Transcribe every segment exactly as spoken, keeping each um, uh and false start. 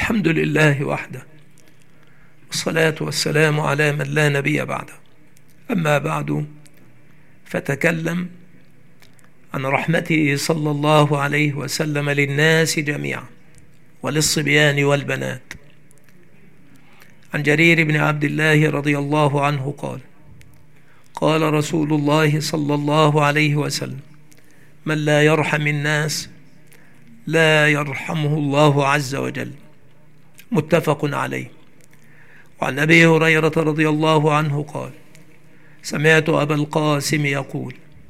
الحمد لله وحده، والصلاة والسلام على من لا نبي بعده. أما بعد، فتكلم عن رحمته صلى الله عليه وسلم للناس جميعا وللصبيان والبنات. عن جرير بن عبد الله رضي الله عنه قال: قال رسول الله صلى الله عليه وسلم: من لا يرحم الناس لا يرحمه الله عز وجل. متفق عليه. وعن أبي هريرة رضي الله عنه قال: سمعت أبا القاسم يقول: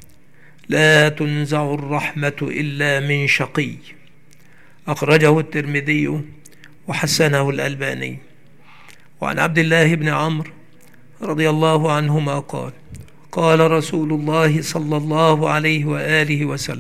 لا تنزع الرحمة إلا من شقي. أخرجه الترمذي وحسنه الألباني. وعن عبد الله بن عمرو رضي الله عنهما قال: قال رسول الله صلى الله عليه وآله وسلم: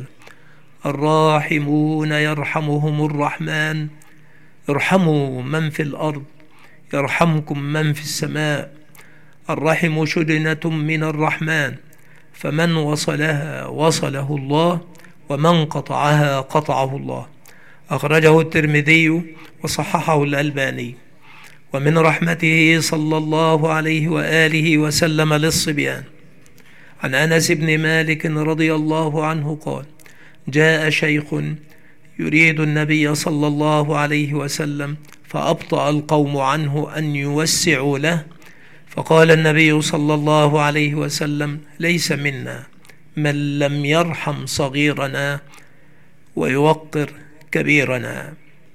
الراحمون يرحمهم الرحمن، ارحموا من في الأرض يرحمكم من في السماء. الرحم شجنة من الرحمن، فمن وصلها وصله الله، ومن قطعها قطعه الله. أخرجه الترمذي وصححه الألباني. ومن رحمته صلى الله عليه وآله وسلم للصبيان. عن أنس بن مالك رضي الله عنه قال: جاء شيخ يريد النبي صلى الله عليه وسلم، فأبطأ القوم عنه أن يوسعوا له، فقال النبي صلى الله عليه وسلم: ليس منا من لم يرحم صغيرنا ويوقر كبيرنا.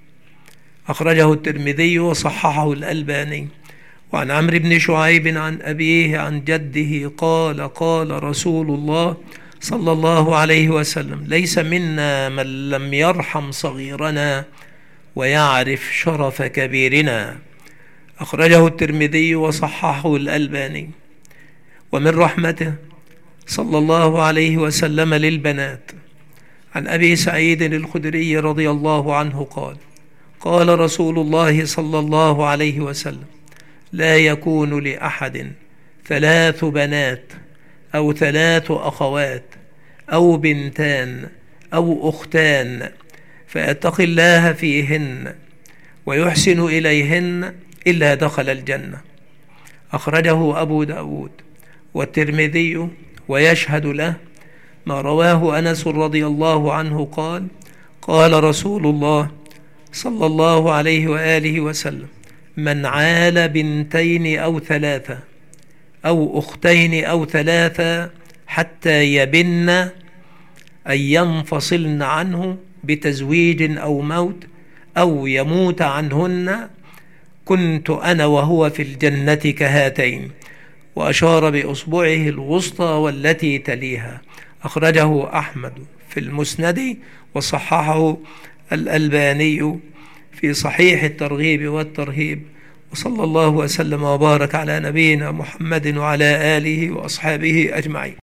أخرجه الترمذي وصححه الألباني. وعن عمرو بن شعيب عن أبيه عن جده قال: قال رسول الله صلى الله عليه وسلم: ليس منا من لم يرحم صغيرنا ويعرف شرف كبيرنا. أخرجه الترمذي وصححه الألباني. ومن رحمته صلى الله عليه وسلم للبنات. عن أبي سعيد الخدري رضي الله عنه قال: قال رسول الله صلى الله عليه وسلم: لا يكون لأحد ثلاث بنات أو ثلاث أخوات أو بنتان أو أختان فيتقي الله فيهن ويحسن إليهن إلا دخل الجنة. أخرجه أبو داود والترمذي ويشهد له ما رواه أنس رضي الله عنه قال: قال رسول الله صلى الله عليه وآله وسلم: من عال بنتين أو ثلاثة أو أختين أو ثلاثة حتى يبن أن ينفصلن عنه بتزويج أو موت أو يموت عنهن، كنت أنا وهو في الجنة كهاتين. وأشار بأصبعه الوسطى والتي تليها. أخرجه أحمد في المسند وصححه الألباني في صحيح الترغيب والترهيب. وصلى الله وسلم وبارك على نبينا محمد وعلى آله وأصحابه أجمعين.